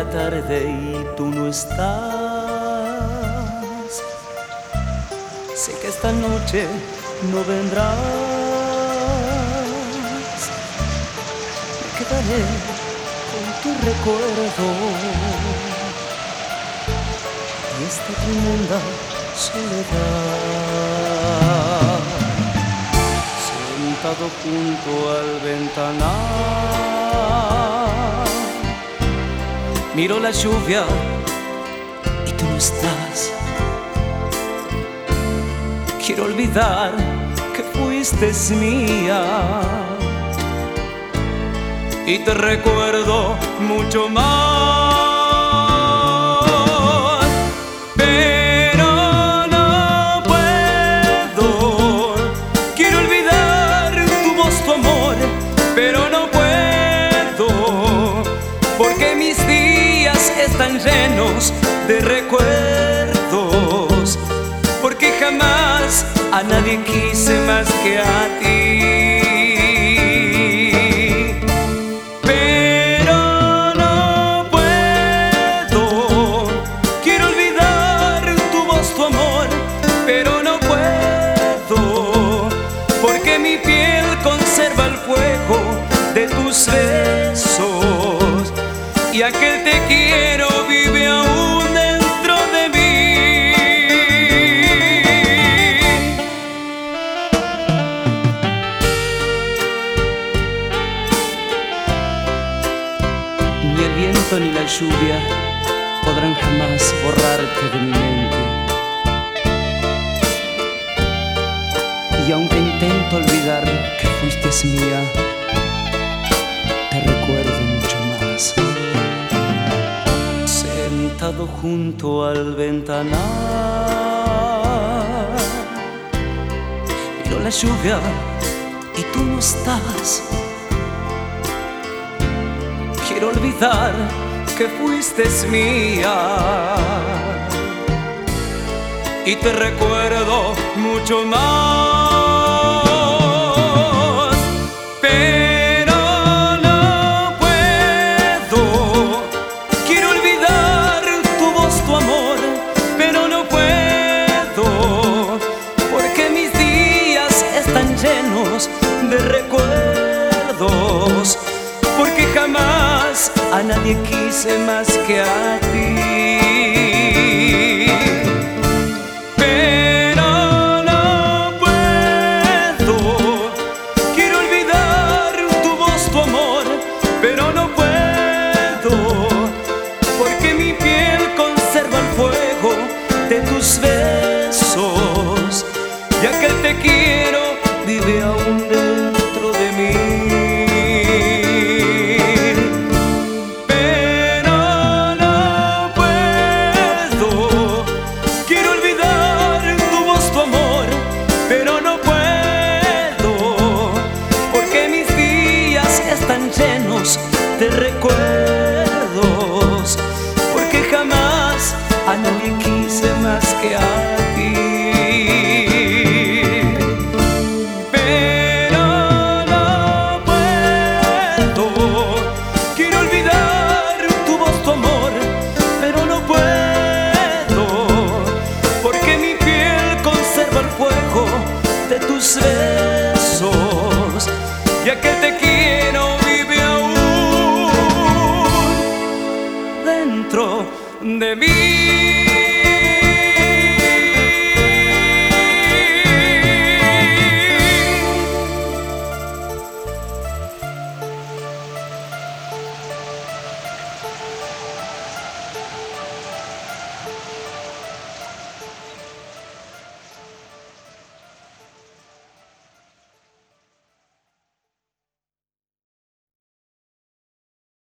tarde y tú no estás. Sé que esta noche no vendrás. Me quedaré con tu recuerdo y esta tremenda soledad. Sentado junto al ventanal, miro la lluvia y tú no estás. Quiero olvidar que fuiste mía y te recuerdo mucho más, pero no puedo. Quiero olvidar tu voz, tu amor, pero no puedo, porque mis días están llenos de recuerdos, porque jamás a nadie quise más que a ti. Pero no puedo. Quiero olvidar tu voz, tu amor, pero no puedo, porque mi piel conserva el fuego de tus besos y aquel te quiero vive aún dentro de mí. Ni el viento ni la lluvia podrán jamás borrarte de mi mente. Y aunque intento olvidar que fuiste mía, te recuerdo mucho más. Sentado junto al ventanal, miro la lluvia y tú no estás. Quiero olvidar que fuiste mía y te recuerdo mucho más, pero no puedo. Quiero olvidar tu voz, tu amor, pero no puedo, porque mis días están llenos de recuerdos, porque jamás a nadie quise más que a ti. Pero no puedo. Quiero olvidar tu voz, tu amor, pero no puedo, porque mi piel conserva el fuego de tus besos y aquel te quiero vive aún dentro de mí. Llenos de recuerdos, porque jamás a nadie quise más que a ti. Pero no puedo. Quiero olvidar tu voz, tu amor, pero no puedo, porque mi piel conserva el fuego de tus besos y aquel te quiero dentro de mí.